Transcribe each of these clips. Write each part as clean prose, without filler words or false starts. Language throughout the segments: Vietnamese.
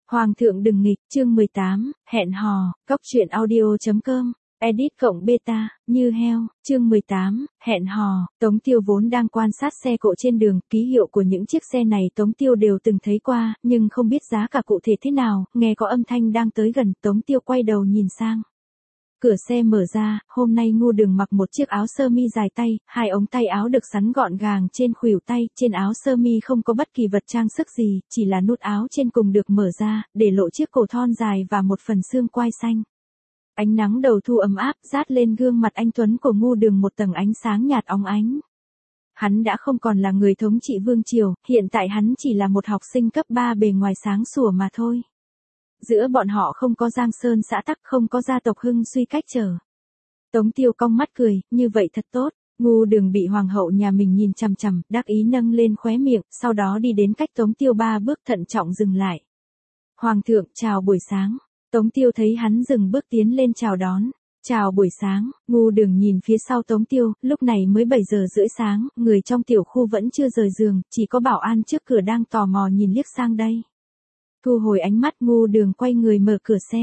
Hoàng thượng đừng nghịch, chương 18, hẹn hò, cóc truyện audio.com, edit cộng beta, như heo, chương 18, hẹn hò, Tống Tiêu vốn đang quan sát xe cộ trên đường, ký hiệu của những chiếc xe này Tống Tiêu đều từng thấy qua, nhưng không biết giá cả cụ thể thế nào, nghe có âm thanh đang tới gần, Tống Tiêu quay đầu nhìn sang. Cửa xe mở ra, hôm nay Ngu Đường mặc một chiếc áo sơ mi dài tay, hai ống tay áo được sắn gọn gàng trên khuỷu tay, trên áo sơ mi không có bất kỳ vật trang sức gì, chỉ là nút áo trên cùng được mở ra, để lộ chiếc cổ thon dài và một phần xương quai xanh. Ánh nắng đầu thu ấm áp, rát lên gương mặt anh tuấn của Ngu Đường một tầng ánh sáng nhạt óng ánh. Hắn đã không còn là người thống trị vương triều, hiện tại hắn chỉ là một học sinh cấp 3 bề ngoài sáng sủa mà thôi. Giữa bọn họ không có giang sơn xã tắc, không có gia tộc hưng suy cách trở. Tống Tiêu cong mắt cười, như vậy thật tốt. Ngu Đường bị hoàng hậu nhà mình nhìn chằm chằm, đắc ý nâng lên khóe miệng, sau đó đi đến cách Tống Tiêu 3 bước thận trọng dừng lại. Hoàng thượng, chào buổi sáng. Tống Tiêu thấy hắn dừng bước tiến lên chào đón. Chào buổi sáng. Ngu Đường nhìn phía sau Tống Tiêu, lúc này mới 7 giờ rưỡi sáng, người trong tiểu khu vẫn chưa rời giường, chỉ có bảo an trước cửa đang tò mò nhìn liếc sang đây. Thu hồi ánh mắt, Ngu Đường quay người mở cửa xe.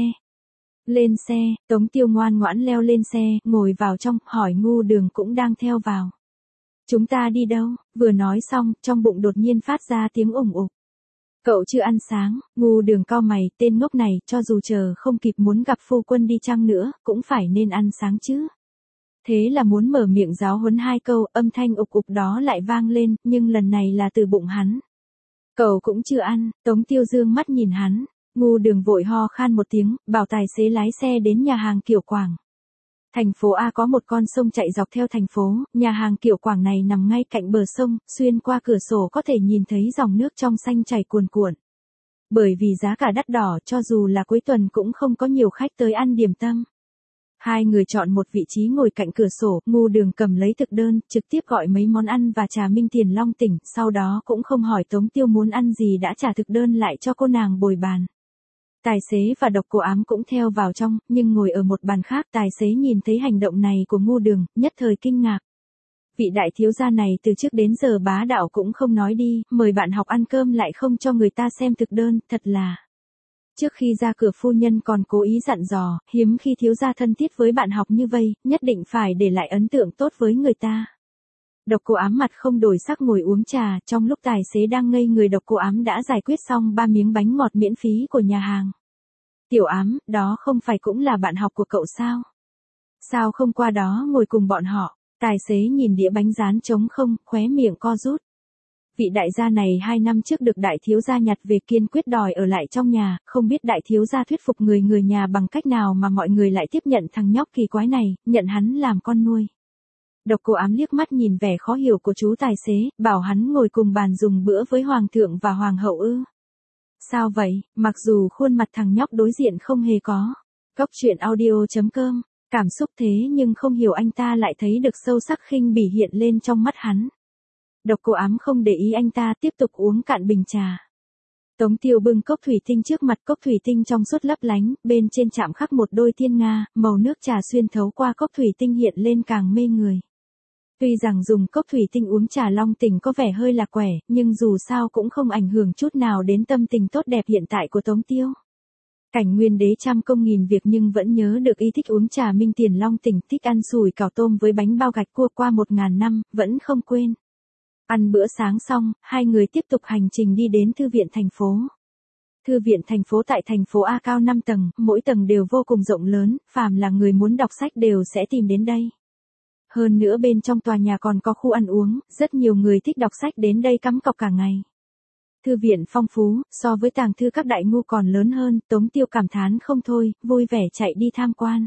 Lên xe, Tống Tiêu ngoan ngoãn leo lên xe, ngồi vào trong, hỏi Ngu Đường cũng đang theo vào. Chúng ta đi đâu? Vừa nói xong, trong bụng đột nhiên phát ra tiếng ủng ục. Cậu chưa ăn sáng. Ngu Đường cau mày, tên ngốc này, cho dù chờ không kịp muốn gặp phu quân đi chăng nữa, cũng phải nên ăn sáng chứ. Thế là muốn mở miệng giáo huấn hai câu, âm thanh ục ục đó lại vang lên, nhưng lần này là từ bụng hắn. Cậu cũng chưa ăn. Tống Tiêu dương mắt nhìn hắn. Ngu Đường vội ho khan một tiếng, bảo tài xế lái xe đến nhà hàng Kiểu Quảng. Thành phố A có một con sông chạy dọc theo thành phố, nhà hàng Kiểu Quảng này nằm ngay cạnh bờ sông, xuyên qua cửa sổ có thể nhìn thấy dòng nước trong xanh chảy cuồn cuộn. Bởi vì giá cả đắt đỏ, cho dù là cuối tuần cũng không có nhiều khách tới ăn điểm tâm. Hai người chọn một vị trí ngồi cạnh cửa sổ, Ngu Đường cầm lấy thực đơn, trực tiếp gọi mấy món ăn và trà Minh Tiền Long Tỉnh, sau đó cũng không hỏi Tống Tiêu muốn ăn gì đã trả thực đơn lại cho cô nàng bồi bàn. Tài xế và Độc Cô Ám cũng theo vào trong, nhưng ngồi ở một bàn khác, tài xế nhìn thấy hành động này của Ngu Đường, nhất thời kinh ngạc. Vị đại thiếu gia này từ trước đến giờ bá đạo cũng không nói đi, mời bạn học ăn cơm lại không cho người ta xem thực đơn, thật là. Trước khi ra cửa phu nhân còn cố ý dặn dò, hiếm khi thiếu gia thân thiết với bạn học như vây, nhất định phải để lại ấn tượng tốt với người ta. Độc Cô Ám mặt không đổi sắc ngồi uống trà, trong lúc tài xế đang ngây người Độc Cô Ám đã giải quyết xong 3 miếng bánh ngọt miễn phí của nhà hàng. Tiểu Ám, đó không phải cũng là bạn học của cậu sao? Sao không qua đó ngồi cùng bọn họ? Tài xế nhìn đĩa bánh rán trống không, khóe miệng co rút. Vị đại gia này 2 năm trước được đại thiếu gia nhặt về kiên quyết đòi ở lại trong nhà, không biết đại thiếu gia thuyết phục người nhà bằng cách nào mà mọi người lại tiếp nhận thằng nhóc kỳ quái này, nhận hắn làm con nuôi. Độc Cô Ám liếc mắt nhìn vẻ khó hiểu của chú tài xế, bảo hắn ngồi cùng bàn dùng bữa với hoàng thượng và hoàng hậu ư. Sao vậy? Mặc dù khuôn mặt thằng nhóc đối diện không hề có. Cóc truyện audio.com, cảm xúc thế nhưng không hiểu anh ta lại thấy được sâu sắc khinh bỉ hiện lên trong mắt hắn. Độc Cô Ám không để ý anh ta, tiếp tục uống cạn bình trà. Tống Tiêu bưng cốc thủy tinh trước mặt, cốc thủy tinh trong suốt lấp lánh, bên trên chạm khắc một đôi thiên nga, màu nước trà xuyên thấu qua cốc thủy tinh hiện lên càng mê người. Tuy rằng dùng cốc thủy tinh uống trà Long Tỉnh có vẻ hơi lạc quẻ, nhưng dù sao cũng không ảnh hưởng chút nào đến tâm tình tốt đẹp hiện tại của Tống Tiêu. Cảnh Nguyên Đế trăm công nghìn việc nhưng vẫn nhớ được y thích uống trà Minh Tiền Long Tỉnh, thích ăn sủi cảo tôm với bánh bao gạch cua qua 1000 năm, vẫn không quên. Ăn bữa sáng xong, hai người tiếp tục hành trình đi đến thư viện thành phố. Thư viện thành phố tại thành phố A cao 5 tầng, mỗi tầng đều vô cùng rộng lớn, phàm là người muốn đọc sách đều sẽ tìm đến đây. Hơn nữa bên trong tòa nhà còn có khu ăn uống, rất nhiều người thích đọc sách đến đây cắm cọc cả ngày. Thư viện phong phú, so với tàng thư các đại ngu còn lớn hơn, Tống Tiêu cảm thán không thôi, vui vẻ chạy đi tham quan.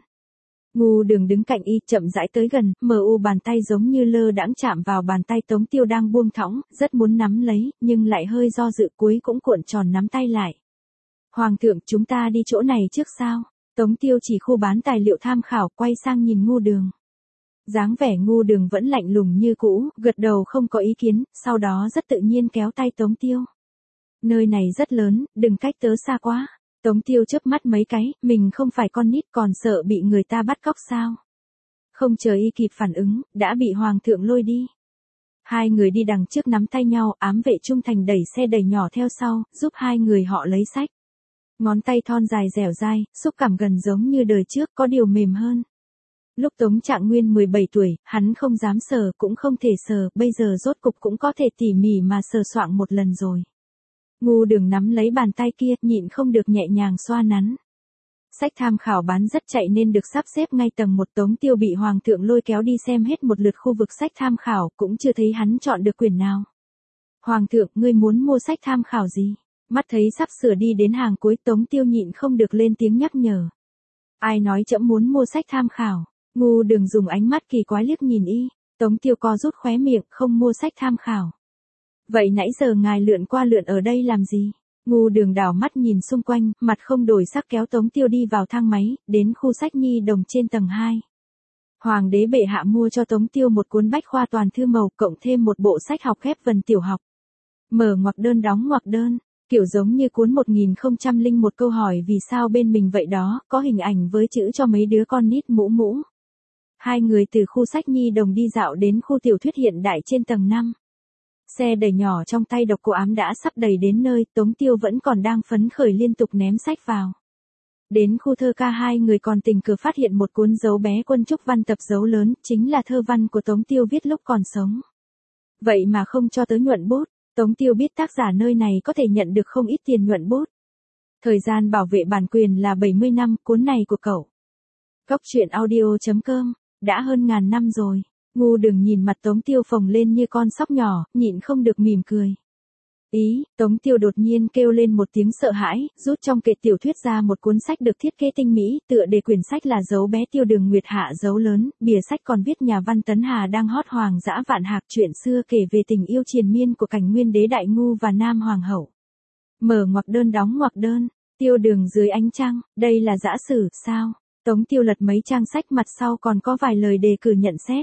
Ngu Đường đứng cạnh y, chậm rãi tới gần, bàn tay giống như lơ đãng chạm vào bàn tay Tống Tiêu đang buông thõng, rất muốn nắm lấy, nhưng lại hơi do dự, cuối cũng cuộn tròn nắm tay lại. Hoàng thượng, chúng ta đi chỗ này trước sao? Tống Tiêu chỉ khu bán tài liệu tham khảo, quay sang nhìn Ngu Đường. Dáng vẻ Ngu Đường vẫn lạnh lùng như cũ, gật đầu không có ý kiến, sau đó rất tự nhiên kéo tay Tống Tiêu. Nơi này rất lớn, đừng cách tớ xa quá. Tống Tiêu chớp mắt mấy cái, mình không phải con nít còn sợ bị người ta bắt cóc sao? Không chờ y kịp phản ứng, đã bị hoàng thượng lôi đi. Hai người đi đằng trước nắm tay nhau, ám vệ trung thành đẩy xe đẩy nhỏ theo sau, giúp hai người họ lấy sách. Ngón tay thon dài dẻo dai, xúc cảm gần giống như đời trước, có điều mềm hơn. Lúc Tống Trạng Nguyên 17 tuổi, hắn không dám sờ cũng không thể sờ, bây giờ rốt cục cũng có thể tỉ mỉ mà sờ soạng một lần rồi. Ngu Đường nắm lấy bàn tay kia, nhịn không được nhẹ nhàng xoa nắn. Sách tham khảo bán rất chạy nên được sắp xếp ngay tầng 1. Tống Tiêu bị Hoàng thượng lôi kéo đi xem hết một lượt khu vực sách tham khảo, cũng chưa thấy hắn chọn được quyển nào. Hoàng thượng, ngươi muốn mua sách tham khảo gì? Mắt thấy sắp sửa đi đến hàng cuối, Tống Tiêu nhịn không được lên tiếng nhắc nhở. Ai nói trẫm muốn mua sách tham khảo? Ngu Đường dùng ánh mắt kỳ quái liếc nhìn y. Tống Tiêu co rút khóe miệng, không mua sách tham khảo. Vậy nãy giờ ngài lượn qua lượn ở đây làm gì? Ngu Đường đảo mắt nhìn xung quanh, mặt không đổi sắc kéo Tống Tiêu đi vào thang máy, đến khu sách nhi đồng trên tầng 2. Hoàng đế bệ hạ mua cho Tống Tiêu một cuốn bách khoa toàn thư màu cộng thêm một bộ sách học ghép vần tiểu học. Mở ngoặc đơn đóng ngoặc đơn, kiểu giống như cuốn 1001 câu hỏi vì sao bên mình vậy đó, có hình ảnh với chữ cho mấy đứa con nít mũ mũ. Hai người từ khu sách nhi đồng đi dạo đến khu tiểu thuyết hiện đại trên tầng 5. Xe đẩy nhỏ trong tay Độc Cô Ám đã sắp đầy đến nơi, Tống Tiêu vẫn còn đang phấn khởi liên tục ném sách vào. Đến khu thơ ca hai người còn tình cờ phát hiện một cuốn dấu bé Quân Trúc Văn tập dấu lớn, chính là thơ văn của Tống Tiêu viết lúc còn sống. Vậy mà không cho tớ nhuận bút, Tống Tiêu biết tác giả nơi này có thể nhận được không ít tiền nhuận bút. Thời gian bảo vệ bản quyền là 70 năm, cuốn này của cậu. Góc truyện audio.com, đã hơn ngàn năm rồi. Ngu Đường nhìn mặt Tống Tiêu phồng lên như con sóc nhỏ, nhịn không được mỉm cười. Ý, Tống Tiêu đột nhiên kêu lên một tiếng sợ hãi, rút trong kệ tiểu thuyết ra một cuốn sách được thiết kế tinh mỹ, tựa đề quyển sách là Dấu bé Tiêu Đường Nguyệt Hạ dấu lớn, bìa sách còn viết nhà văn Tấn Hà đang hot hoàng dã vạn hạc, chuyện xưa kể về tình yêu triền miên của Cảnh Nguyên đế Đại Ngu và Nam Hoàng hậu. Mở ngoặc đơn đóng ngoặc đơn, Tiêu Đường dưới ánh trăng, đây là dã sử, sao? Tống Tiêu lật mấy trang sách, mặt sau còn có vài lời đề cử nhận xét.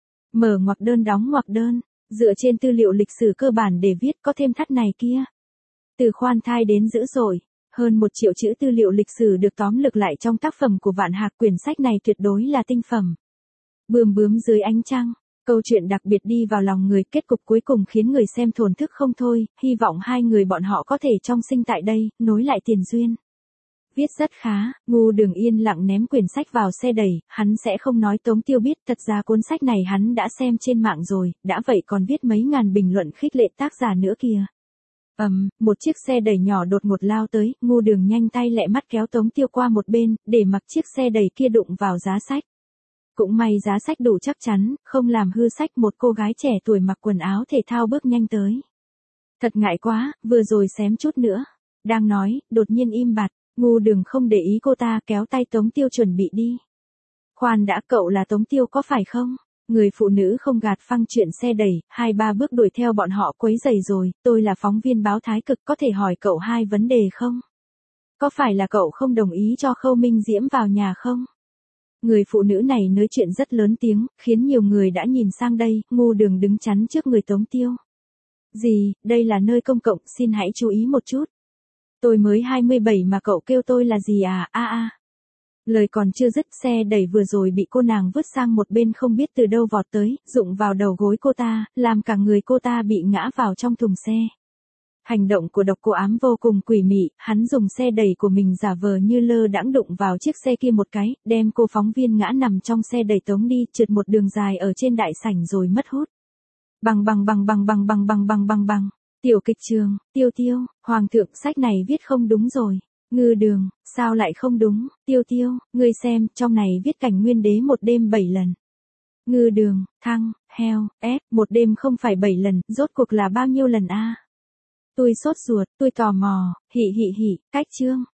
Mở ngoặc đơn đóng ngoặc đơn, dựa trên tư liệu lịch sử cơ bản để viết, có thêm thắt này kia. Từ khoan thai đến dữ dội, hơn 1 triệu chữ tư liệu lịch sử được tóm lược lại trong tác phẩm của Vạn Hạc, quyển sách này tuyệt đối là tinh phẩm. Bướm bướm dưới ánh trăng, câu chuyện đặc biệt đi vào lòng người, kết cục cuối cùng khiến người xem thổn thức không thôi, hy vọng hai người bọn họ có thể trong sinh tại đây, nối lại tiền duyên. Viết rất khá, Ngu Đường yên lặng ném quyển sách vào xe đẩy, hắn sẽ không nói Tống Tiêu biết, thật ra cuốn sách này hắn đã xem trên mạng rồi, đã vậy còn viết mấy ngàn bình luận khích lệ tác giả nữa kìa. Một chiếc xe đẩy nhỏ đột ngột lao tới, Ngu Đường nhanh tay lẹ mắt kéo Tống Tiêu qua một bên, để mặc chiếc xe đẩy kia đụng vào giá sách. Cũng may giá sách đủ chắc chắn, không làm hư sách. Một cô gái trẻ tuổi mặc quần áo thể thao bước nhanh tới. Thật ngại quá, vừa rồi xém chút nữa. Đang nói, đột nhiên im bặt. Ngu Đường không để ý cô ta, kéo tay Tống Tiêu chuẩn bị đi. Khoan đã, cậu là Tống Tiêu có phải không? Người phụ nữ không gạt phăng chuyện xe đẩy, 2-3 bước đuổi theo bọn họ quấy rầy rồi, tôi là phóng viên báo Thái Cực, có thể hỏi cậu 2 vấn đề không? Có phải là cậu không đồng ý cho Khâu Minh Diễm vào nhà không? Người phụ nữ này nói chuyện rất lớn tiếng, khiến nhiều người đã nhìn sang đây. Ngu Đường đứng chắn trước người Tống Tiêu. Gì, đây là nơi công cộng, xin hãy chú ý một chút. Tôi mới 27 mà cậu kêu tôi là gì à, Lời còn chưa dứt, xe đẩy vừa rồi bị cô nàng vứt sang một bên, không biết từ đâu vọt tới, rụng vào đầu gối cô ta, làm cả người cô ta bị ngã vào trong thùng xe. Hành động của Độc Cô Ám vô cùng quỷ mị, hắn dùng xe đẩy của mình giả vờ như lơ đãng đụng vào chiếc xe kia một cái, đem cô phóng viên ngã nằm trong xe đẩy tống đi, trượt một đường dài ở trên đại sảnh rồi mất hút. Bằng. Tiểu kịch trường, Tiêu, Hoàng thượng, sách này viết không đúng rồi. Ngư Đường, sao lại không đúng? Tiêu, ngươi xem, trong này viết Cảnh Nguyên đế một đêm 7 lần. Ngư Đường, thăng, heo, một đêm không phải 7 lần, rốt cuộc là bao nhiêu lần a? Tôi sốt ruột, tôi tò mò, hỉ, cách chương.